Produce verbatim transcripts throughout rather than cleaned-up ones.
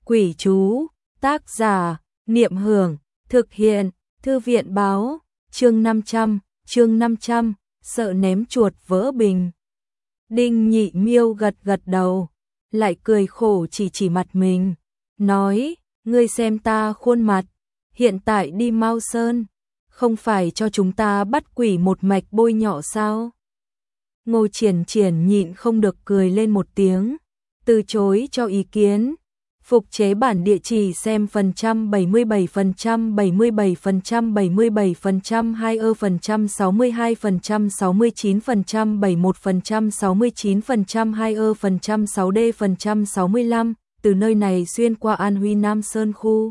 Quỷ chú, tác giả, Niệm Hưởng, thực hiện, Thư viện báo, chương năm trăm, chương năm trăm, sợ ném chuột vỡ bình. Đinh Nhị Miêu gật gật đầu, lại cười khổ chỉ chỉ mặt mình, nói, ngươi xem ta khuôn mặt, hiện tại đi Mao Sơn, không phải cho chúng ta bắt quỷ một mạch bôi nhọ sao? Ngô Triển Triển nhịn không được cười lên một tiếng, từ chối cho ý kiến. Phục chế bản địa chỉ xem phần trăm bảy mươi bảy phần trăm bảy mươi bảy phần trăm bảy mươi bảy phần trăm hai ơ phần trăm sáu mươi hai phần trăm sáu mươi chín phần trăm bảy mươi mốt phần trăm sáu mươi chín phần trăm hai ơ phần trăm sáu D phần trăm sáu mươi lăm, từ nơi này xuyên qua An Huy Nam Sơn khu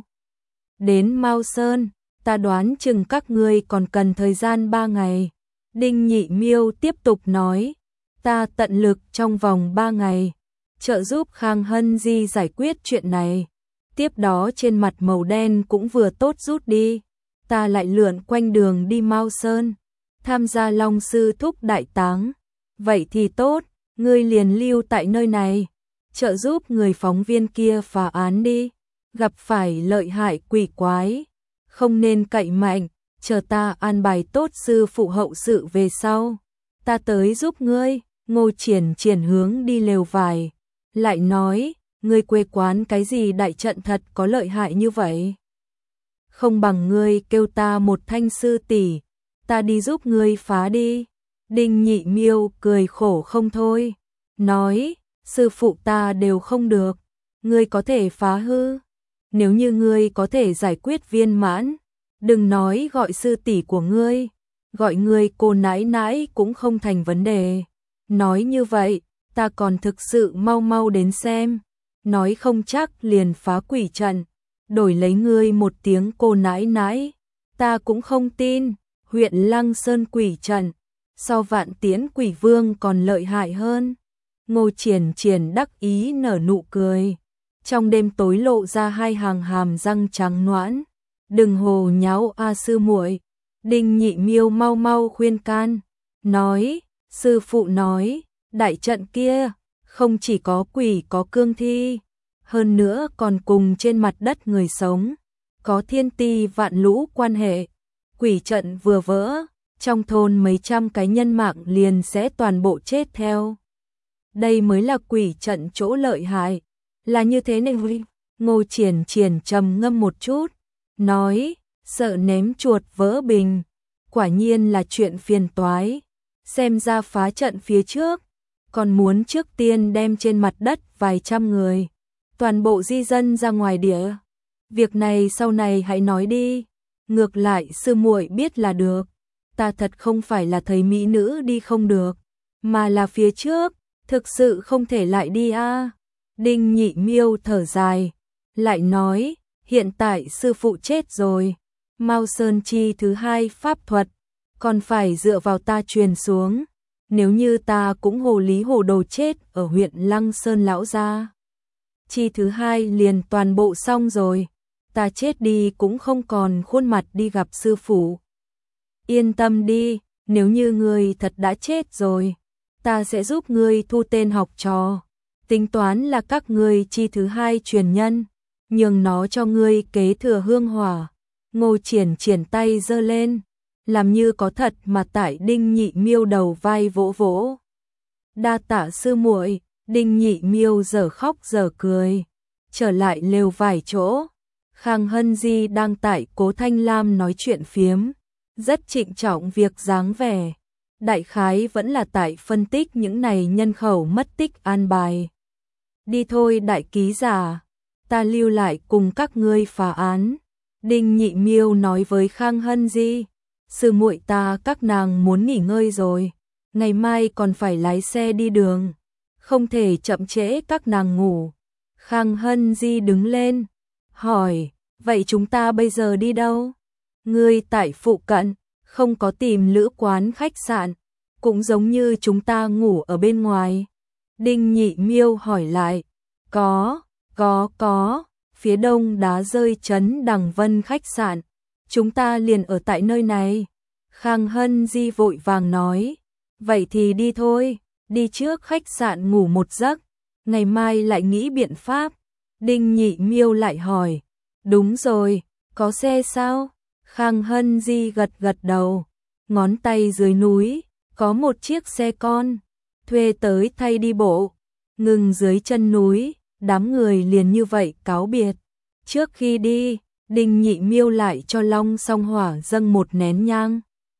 đến Mao Sơn, ta đoán chừng các ngươi còn cần thời gian ba ngày. Đinh Nhị Miêu tiếp tục nói, ta tận lực trong vòng ba ngày trợ giúp Khang Hân Di giải quyết chuyện này. Tiếp đó trên mặt màu đen cũng vừa tốt rút đi, ta lại lượn quanh đường đi Mao Sơn, tham gia Long Sư Thúc đại táng. Vậy thì tốt, ngươi liền lưu tại nơi này, trợ giúp người phóng viên kia phá án đi. Gặp phải lợi hại quỷ quái, không nên cậy mạnh, chờ ta an bài tốt sư phụ hậu sự về sau, ta tới giúp ngươi. Ngô Triển Triển hướng đi lều vải, lại nói, ngươi quê quán cái gì đại trận thật có lợi hại như vậy? Không bằng ngươi kêu ta một thanh sư tỷ, ta đi giúp ngươi phá đi. Đinh Nhị Miêu cười khổ không thôi, nói, sư phụ ta đều không được, ngươi có thể phá hư. Nếu như ngươi có thể giải quyết viên mãn, đừng nói gọi sư tỷ của ngươi, gọi ngươi cô nãi nãi cũng không thành vấn đề. Nói như vậy, ta còn thực sự mau mau đến xem, nói không chắc liền phá quỷ trận, đổi lấy ngươi một tiếng cô nãi nãi, ta cũng không tin. Huyện Lăng Sơn quỷ trận, so Vạn Tiễn Quỷ Vương còn lợi hại hơn. Ngô Triển Triển đắc ý nở nụ cười, trong đêm tối lộ ra hai hàng hàm răng trắng nõn. Đừng hồ nháo a sư muội. Đinh Nhị Miêu mau mau khuyên can, nói, sư phụ nói, đại trận kia không chỉ có quỷ có cương thi, hơn nữa còn cùng trên mặt đất người sống, có thiên ti vạn lũ quan hệ. Quỷ trận vừa vỡ, trong thôn mấy trăm cái nhân mạng liền sẽ toàn bộ chết theo. Đây mới là quỷ trận chỗ lợi hại, là như thế này. Ngô Triển Triển trầm ngâm một chút, nói, sợ ném chuột vỡ bình, quả nhiên là chuyện phiền toái. Xem ra phá trận phía trước, còn muốn trước tiên đem trên mặt đất vài trăm người, toàn bộ di dân ra ngoài địa. Việc này sau này hãy nói đi, ngược lại sư muội biết là được. Ta thật không phải là thấy mỹ nữ đi không được, mà là phía trước, thực sự không thể lại đi a. À. Đinh Nhị Miêu thở dài, lại nói, hiện tại sư phụ chết rồi, Mao Sơn chi thứ hai pháp thuật, còn phải dựa vào ta truyền xuống. Nếu như ta cũng hồ lý hồ đồ chết ở huyện Lăng Sơn lão gia, chi thứ hai liền toàn bộ xong rồi, ta chết đi cũng không còn khuôn mặt đi gặp sư phụ. Yên tâm đi, nếu như ngươi thật đã chết rồi, ta sẽ giúp ngươi thu tên học trò, tính toán là các ngươi chi thứ hai truyền nhân, nhường nó cho ngươi kế thừa hương hỏa. Ngô Triển Triển tay giơ lên, làm như có thật mà tại Đinh Nhị Miêu đầu vai vỗ vỗ. Đa tạ sư muội. Đinh Nhị Miêu dở khóc dở cười, trở lại lều vải chỗ. Khang Hân Di đang tại Cố Thanh Lam nói chuyện phiếm, rất trịnh trọng việc dáng vẻ. Đại khái vẫn là tại phân tích những này nhân khẩu mất tích an bài. Đi thôi đại ký giả, ta lưu lại cùng các ngươi phá án. Đinh Nhị Miêu nói với Khang Hân Di, sư muội ta các nàng muốn nghỉ ngơi rồi, ngày mai còn phải lái xe đi đường, không thể chậm trễ các nàng ngủ. Khang Hân Di đứng lên, hỏi, vậy chúng ta bây giờ đi đâu? Ngươi tại phụ cận, không có tìm lữ quán khách sạn, cũng giống như chúng ta ngủ ở bên ngoài. Đinh Nhị Miêu hỏi lại, có, có, có, phía đông đá rơi trấn Đằng Vân khách sạn, chúng ta liền ở tại nơi này. Khang Hân Di vội vàng nói, vậy thì đi thôi, đi trước khách sạn ngủ một giấc, ngày mai lại nghĩ biện pháp. Đinh Nhị Miêu lại hỏi, đúng rồi, có xe sao? Khang Hân Di gật gật đầu, ngón tay dưới núi, có một chiếc xe con, thuê tới thay đi bộ, ngừng dưới chân núi, đám người liền như vậy cáo biệt. Trước khi đi, Đinh Nhị Miêu lại cho Long Song Hỏa dâng một nén nhang.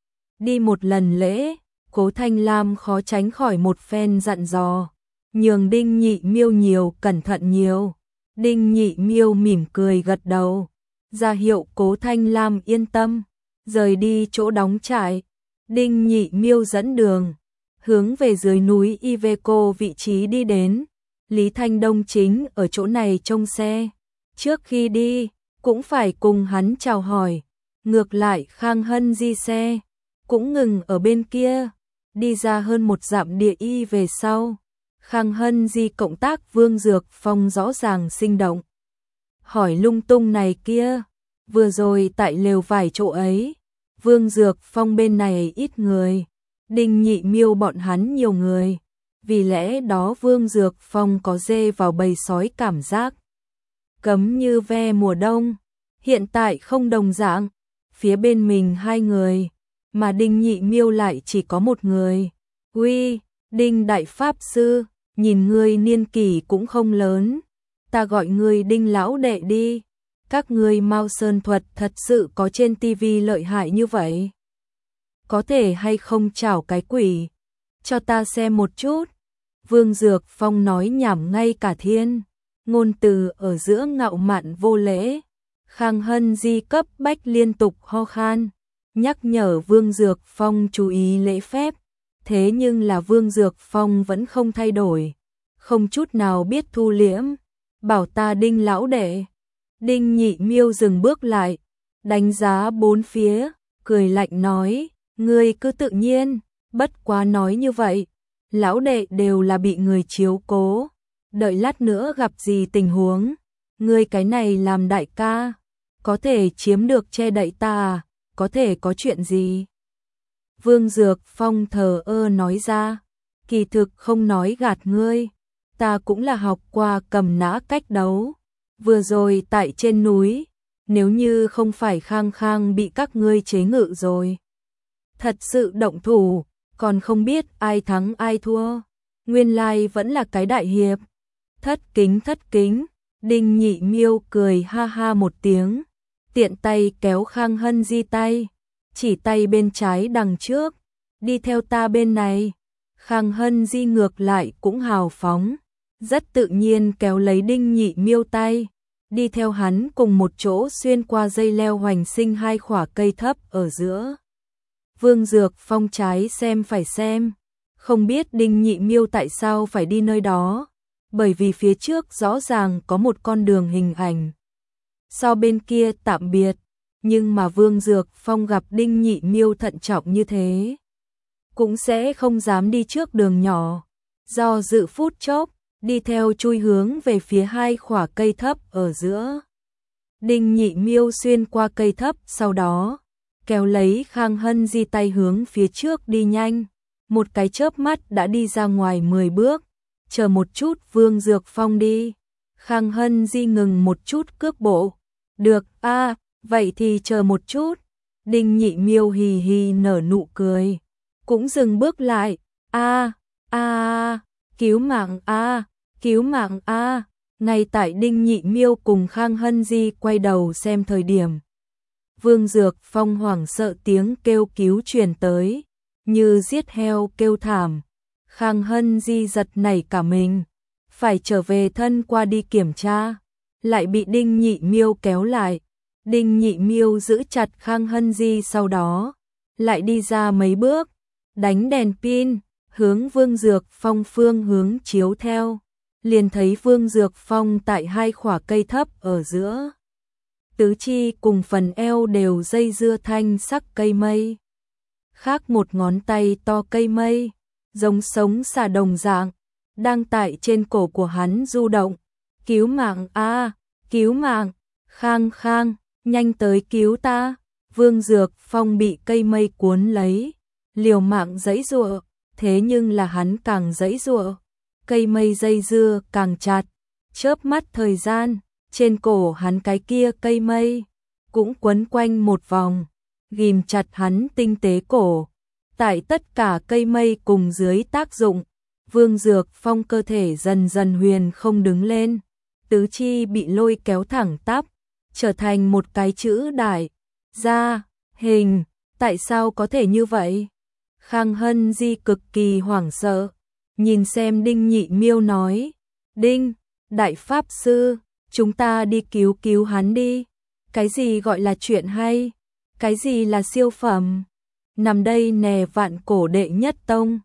Đi một lần lễ, Cố Thanh Lam khó tránh khỏi một phen dặn dò, nhường Đinh Nhị Miêu nhiều cẩn thận nhiều. Đinh Nhị Miêu mỉm cười gật đầu, ra hiệu Cố Thanh Lam yên tâm, rời đi chỗ đóng trại. Đinh Nhị Miêu dẫn đường, hướng về dưới núi Iveco vị trí đi đến. Lý Thanh Đông chính ở chỗ này trông xe, trước khi đi cũng phải cùng hắn chào hỏi. Ngược lại Khang Hân Di xe cũng ngừng ở bên kia, đi ra hơn một dặm địa y về sau. Khang Hân Di cộng tác Vương Dược Phong rõ ràng sinh động, hỏi lung tung này kia. Vừa rồi tại lều vải chỗ ấy, Vương Dược Phong bên này ít người, Đinh Nhị Miêu bọn hắn nhiều người, vì lẽ đó Vương Dược Phong có dê vào bầy sói cảm giác. Cấm như ve mùa đông, hiện tại không đồng dạng, phía bên mình hai người, mà Đinh Nhị Miêu lại chỉ có một người. Uy, Đinh Đại Pháp Sư, nhìn ngươi niên kỷ cũng không lớn, ta gọi ngươi Đinh lão đệ đi. Các ngươi Mao Sơn thuật thật sự có trên tivi lợi hại như vậy? Có thể hay không chảo cái quỷ, cho ta xem một chút. Vương Dược Phong nói nhảm ngay cả thiên, ngôn từ ở giữa ngạo mạn vô lễ. Khang Hân Di cấp bách liên tục ho khan, nhắc nhở Vương Dược Phong chú ý lễ phép. Thế nhưng là Vương Dược Phong vẫn không thay đổi, không chút nào biết thu liễm, bảo ta Đinh lão đệ. Đinh Nhị Miêu dừng bước lại, đánh giá bốn phía, cười lạnh nói, ngươi cứ tự nhiên, bất quá nói như vậy, lão đệ đều là bị người chiếu cố, đợi lát nữa gặp gì tình huống, ngươi cái này làm đại ca, có thể chiếm được che đậy ta à, có thể có chuyện gì? Vương Dược Phong thờ ơ nói ra, kỳ thực không nói gạt ngươi, ta cũng là học qua cầm nã cách đấu, vừa rồi tại trên núi, nếu như không phải Khang Khang bị các ngươi chế ngự rồi, thật sự động thủ, còn không biết ai thắng ai thua, nguyên lai vẫn là cái đại hiệp. Thất kính thất kính, Đinh Nhị Miêu cười ha ha một tiếng, tiện tay kéo Khang Hân Di tay, chỉ tay bên trái đằng trước, đi theo ta bên này. Khang Hân Di ngược lại cũng hào phóng, rất tự nhiên kéo lấy Đinh Nhị Miêu tay, đi theo hắn cùng một chỗ xuyên qua dây leo hoành sinh hai khỏa cây thấp ở giữa. Vương Dược Phong trái xem phải xem, không biết Đinh Nhị Miêu tại sao phải đi nơi đó, bởi vì phía trước rõ ràng có một con đường hình ảnh. So bên kia tạm biệt, nhưng mà Vương Dược Phong gặp Đinh Nhị Miêu thận trọng như thế, cũng sẽ không dám đi trước đường nhỏ, do dự phút chốc, đi theo chui hướng về phía hai khỏa cây thấp ở giữa. Đinh Nhị Miêu xuyên qua cây thấp, sau đó kéo lấy Khang Hân Di tay hướng phía trước đi nhanh, một cái chớp mắt đã đi ra ngoài mười bước. Chờ một chút, Vương Dược Phong đi. Khang Hân Di ngừng một chút cước bộ. Được, a, à, vậy thì chờ một chút. Đinh Nhị Miêu hì hì nở nụ cười, cũng dừng bước lại. A, a, cứu mạng a, cứu mạng a. Ngay tại Đinh Nhị Miêu cùng Khang Hân Di quay đầu xem thời điểm, Vương Dược Phong hoảng sợ tiếng kêu cứu truyền tới, như giết heo kêu thảm. Khang Hân Di giật nảy cả mình, phải trở về thân qua đi kiểm tra, lại bị Đinh Nhị Miêu kéo lại. Đinh Nhị Miêu giữ chặt Khang Hân Di, sau đó lại đi ra mấy bước, đánh đèn pin, hướng Vương Dược Phong phương hướng chiếu theo, liền thấy Vương Dược Phong tại hai khỏa cây thấp ở giữa, tứ chi cùng phần eo đều dây dưa thanh sắc cây mây, khác một ngón tay to cây mây, giống sống xà đồng dạng, đang tại trên cổ của hắn du động. Cứu mạng a, cứu mạng, Khang Khang, nhanh tới cứu ta. Vương Dược Phong bị cây mây cuốn lấy, liều mạng giãy giụa, thế nhưng là hắn càng giãy giụa, cây mây dây dưa càng chặt, Chớp mắt thời gian, trên cổ hắn cái kia cây mây cũng quấn quanh một vòng, ghim chặt hắn tinh tế cổ. Tại tất cả cây mây cùng dưới tác dụng, Vương Dược Phong cơ thể dần dần huyền không đứng lên, tứ chi bị lôi kéo thẳng tắp, trở thành một cái chữ đại, ra, hình, tại sao có thể như vậy? Khang Hân Di cực kỳ hoảng sợ, nhìn xem Đinh Nhị Miêu nói, Đinh, Đại Pháp Sư, chúng ta đi cứu cứu hắn đi, cái gì gọi là chuyện hay, cái gì là siêu phẩm, nằm đây nè vạn cổ đệ nhất tông.